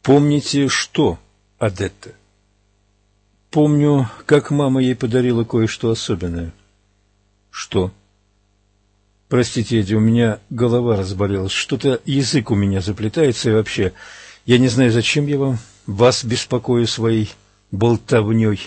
Помните что, Адетта? Помню, как мама ей подарила кое-что особенное. Что? Простите, Эдди, у меня голова разболелась. Что-то язык у меня заплетается, и вообще, я не знаю, зачем я вас беспокою своей болтовней.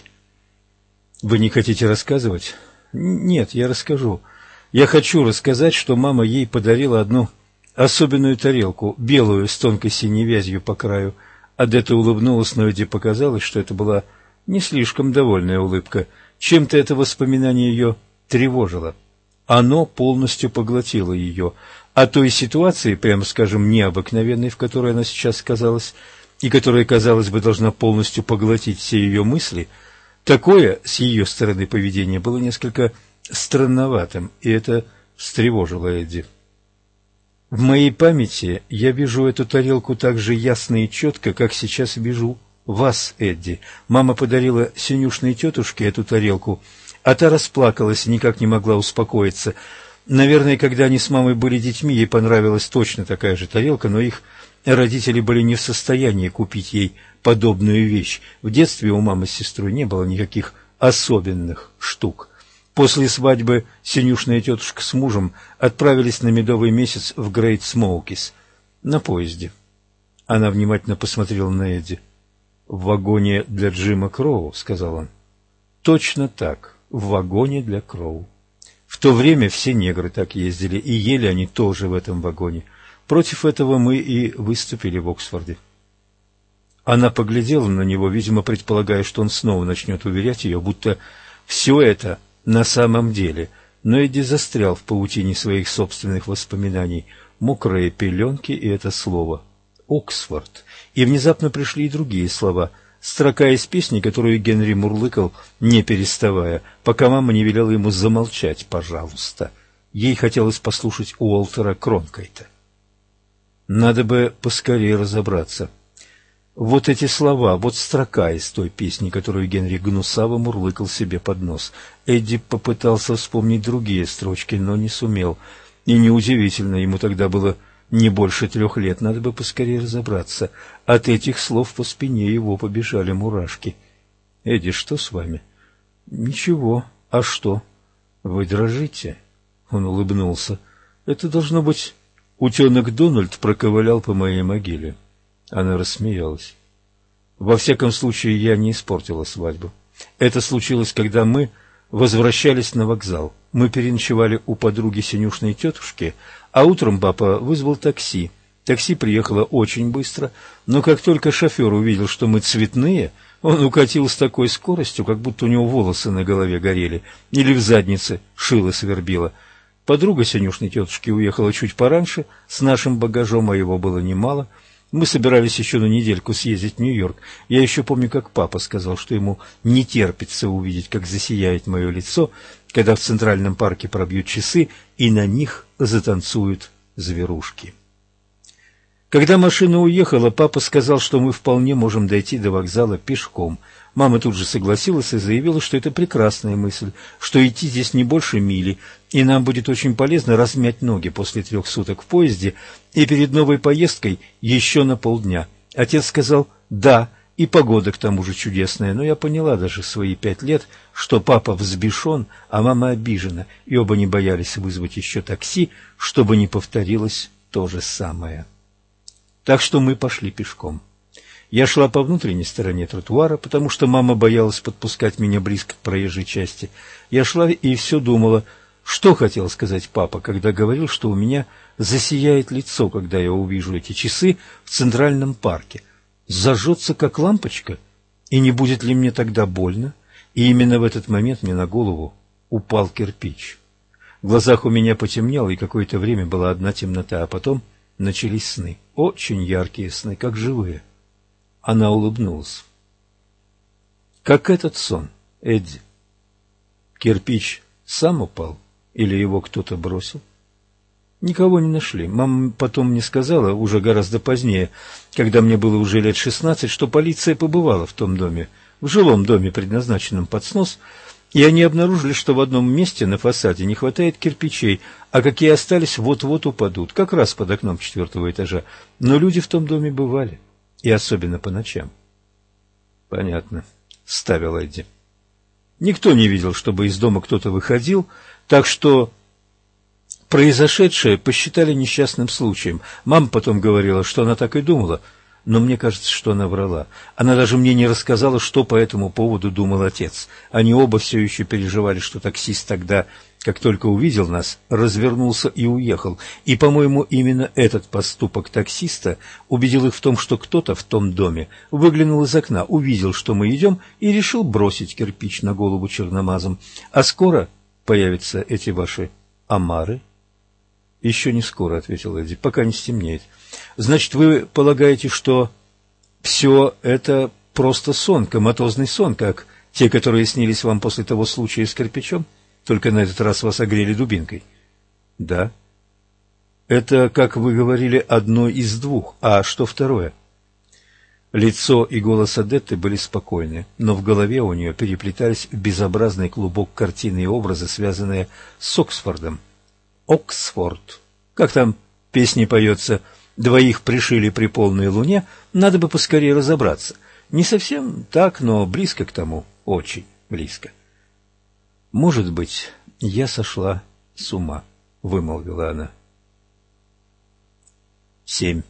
Вы не хотите рассказывать? Нет, я расскажу. Я хочу рассказать, что мама ей подарила одну особенную тарелку, белую, с тонкой синей вязью по краю. Адетта улыбнулась, но Эдди показалось, что это была не слишком довольная улыбка. Чем-то это воспоминание ее тревожило. Оно полностью поглотило ее. А той ситуации, прямо скажем, необыкновенной, в которой она сейчас оказалась, и которая, казалось бы, должна полностью поглотить все ее мысли, такое с ее стороны поведение было несколько странноватым, и это встревожило Эдди. В моей памяти я вижу эту тарелку так же ясно и четко, как сейчас вижу вас, Эдди. Мама подарила синюшной тетушке эту тарелку, а та расплакалась и никак не могла успокоиться. Наверное, когда они с мамой были детьми, ей понравилась точно такая же тарелка, но их родители были не в состоянии купить ей подобную вещь. В детстве у мамы с сестрой не было никаких особенных штук. После свадьбы синюшная тетушка с мужем отправились на медовый месяц в Грейт Смоукис на поезде. Она внимательно посмотрела на Эдди. «В вагоне для Джима Кроу», — сказал он. «Точно так, в вагоне для Кроу. В то время все негры так ездили, и ели они тоже в этом вагоне. Против этого мы и выступили в Оксфорде». Она поглядела на него, видимо, предполагая, что он снова начнет уверять ее, будто все это на самом деле, но Эдди застрял в паутине своих собственных воспоминаний. Мокрые пеленки и это слово «Оксфорд». И внезапно пришли и другие слова. Строка из песни, которую Генри мурлыкал, не переставая, пока мама не велела ему замолчать, пожалуйста. Ей хотелось послушать Уолтера Кронкайта. Надо бы поскорее разобраться. Вот эти слова, вот строка из той песни, которую Генри гнусаво мурлыкал себе под нос. Эдди попытался вспомнить другие строчки, но не сумел. И неудивительно, ему тогда было не больше 3 лет. Надо бы поскорее разобраться. От этих слов по спине его побежали мурашки. — Эдди, что с вами? — Ничего. А что? — Вы дрожите. Он улыбнулся. — Это должно быть... Утенок Дональд проковылял по моей могиле. Она рассмеялась. Во всяком случае, я не испортила свадьбу. Это случилось, когда мы возвращались на вокзал. Мы переночевали у подруги синюшной тетушки, а утром папа вызвал такси. Такси приехало очень быстро, но как только шофер увидел, что мы цветные, он укатил с такой скоростью, как будто у него волосы на голове горели или в заднице шило свербило. Подруга синюшной тетушки уехала чуть пораньше, с нашим багажом, а его было немало. Мы собирались еще на недельку съездить в Нью-Йорк. Я еще помню, как папа сказал, что ему не терпится увидеть, как засияет мое лицо, когда в Центральном парке пробьют часы, и на них затанцуют зверушки. Когда машина уехала, папа сказал, что мы вполне можем дойти до вокзала пешком. Мама тут же согласилась и заявила, что это прекрасная мысль, что идти здесь не больше мили, и нам будет очень полезно размять ноги после 3 суток в поезде и перед новой поездкой еще на полдня. Отец сказал «да», и погода к тому же чудесная, но я поняла даже в свои 5 лет, что папа взбешен, а мама обижена, и оба не боялись вызвать еще такси, чтобы не повторилось то же самое. Так что мы пошли пешком. Я шла по внутренней стороне тротуара, потому что мама боялась подпускать меня близко к проезжей части. Я шла и все думала, что хотел сказать папа, когда говорил, что у меня засияет лицо, когда я увижу эти часы в Центральном парке. Зажжется, как лампочка, и не будет ли мне тогда больно? И именно в этот момент мне на голову упал кирпич. В глазах у меня потемнело, и какое-то время была одна темнота, а потом начались сны, очень яркие сны, как живые. Она улыбнулась. Как этот сон, Эдди? Кирпич сам упал или его кто-то бросил? Никого не нашли. Мама потом мне сказала, уже гораздо позднее, когда мне было уже лет 16, что полиция побывала в том доме, в жилом доме, предназначенном под снос, и они обнаружили, что в одном месте на фасаде не хватает кирпичей, а какие остались, вот-вот упадут, как раз под окном 4-го этажа. Но люди в том доме бывали. и особенно по ночам. Понятно, ставил Эдди. Никто не видел, чтобы из дома кто-то выходил, так что произошедшее посчитали несчастным случаем. Мама потом говорила, что она так и думала, но мне кажется, что она врала. Она даже мне не рассказала, что по этому поводу думал отец. Они оба все еще переживали, что таксист тогда, как только увидел нас, развернулся и уехал. И, по-моему, именно этот поступок таксиста убедил их в том, что кто-то в том доме выглянул из окна, увидел, что мы идем, и решил бросить кирпич на голову черномазом. А скоро появятся эти ваши омары? — Еще не скоро, — ответил Эдди, — пока не стемнеет. — Значит, вы полагаете, что все это просто сон, коматозный сон, как те, которые снились вам после того случая с кирпичом? Только на этот раз вас огрели дубинкой. — Да. — Это, как вы говорили, одно из двух. А что второе? Лицо и голос Адетты были спокойны, но в голове у нее переплетались в безобразный клубок картины и образы, связанные с Оксфордом. Оксфорд. Как там в песне поется: «Двоих пришили при полной луне», надо бы поскорее разобраться. Не совсем так, но близко к тому, очень близко. «Может быть, я сошла с ума», — вымолвила она. 7.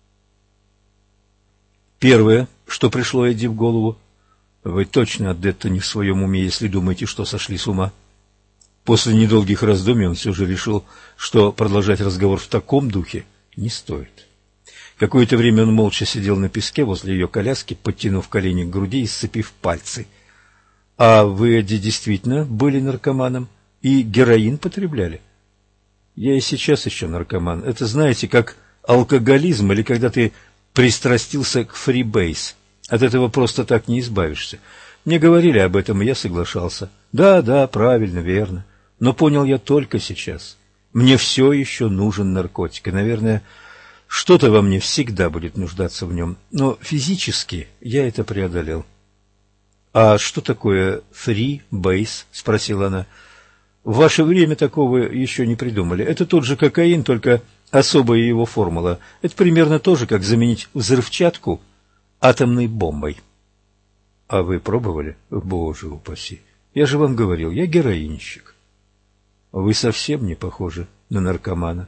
Первое, что пришло Эдди в голову: вы точно, Адетта, не в своем уме, если думаете, что сошли с ума. После недолгих раздумий он все же решил, что продолжать разговор в таком духе не стоит. Какое-то время он молча сидел на песке возле ее коляски, подтянув колени к груди и сцепив пальцы. — А вы, Эдди, действительно были наркоманом и героин потребляли? — Я и сейчас еще наркоман. Это, знаете, как алкоголизм или когда ты пристрастился к фрибейс. От этого просто так не избавишься. Мне говорили об этом, и я соглашался. Да, правильно, верно. Но понял я только сейчас. Мне все еще нужен наркотик, и, наверное, что-то во мне всегда будет нуждаться в нем. Но физически я это преодолел. — А что такое фри-бейс? — спросила она. — В ваше время такого еще не придумали. Это тот же кокаин, только особая его формула. Это примерно то же, как заменить взрывчатку атомной бомбой. — А вы пробовали? Боже упаси! Я же вам говорил, я героинщик. Вы совсем не похожи на наркомана.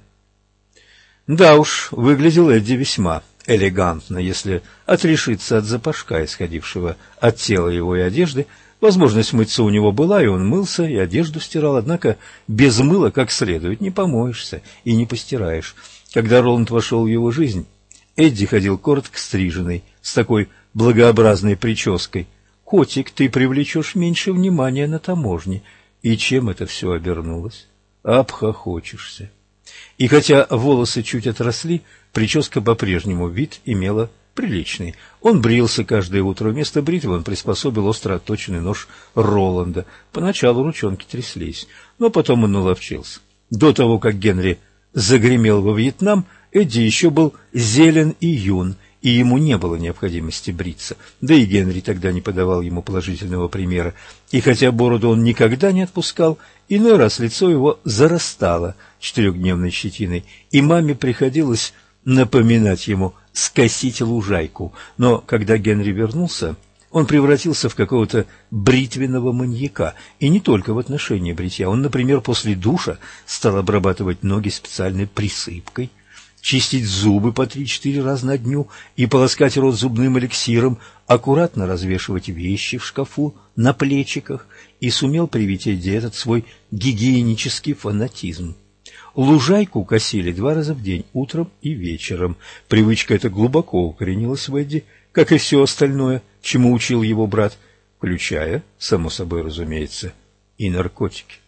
Да уж, выглядел Эдди весьма элегантно, если отрешиться от запашка, исходившего от тела его и одежды. Возможность мыться у него была, и он мылся, и одежду стирал, однако без мыла как следует не помоешься и не постираешь. Когда Роланд вошел в его жизнь, Эдди ходил коротко стриженный, с такой благообразной прической. «Котик, ты привлечешь меньше внимания на таможне». И чем это все обернулось? Обхохочешься. И хотя волосы чуть отросли, прическа по-прежнему вид имела приличный. Он брился каждое утро. Вместо бритвы он приспособил остро отточенный нож Роланда. Поначалу ручонки тряслись, но потом он наловчился. До того, как Генри загремел во Вьетнам, Эдди еще был зелен и юн, и ему не было необходимости бриться. Да и Генри тогда не подавал ему положительного примера. И хотя бороду он никогда не отпускал, иной раз лицо его зарастало 4-дневной щетиной, и маме приходилось напоминать ему скосить лужайку. Но когда Генри вернулся, он превратился в какого-то бритвенного маньяка. И не только в отношении бритья. Он, например, после душа стал обрабатывать ноги специальной присыпкой, чистить зубы по 3-4 раза на дню и полоскать рот зубным эликсиром, аккуратно развешивать вещи в шкафу на плечиках, и сумел привить Эдди этот свой гигиенический фанатизм. Лужайку косили 2 раза в день, утром и вечером. Привычка эта глубоко укоренилась в Эдди, как и все остальное, чему учил его брат, включая, само собой разумеется, и наркотики.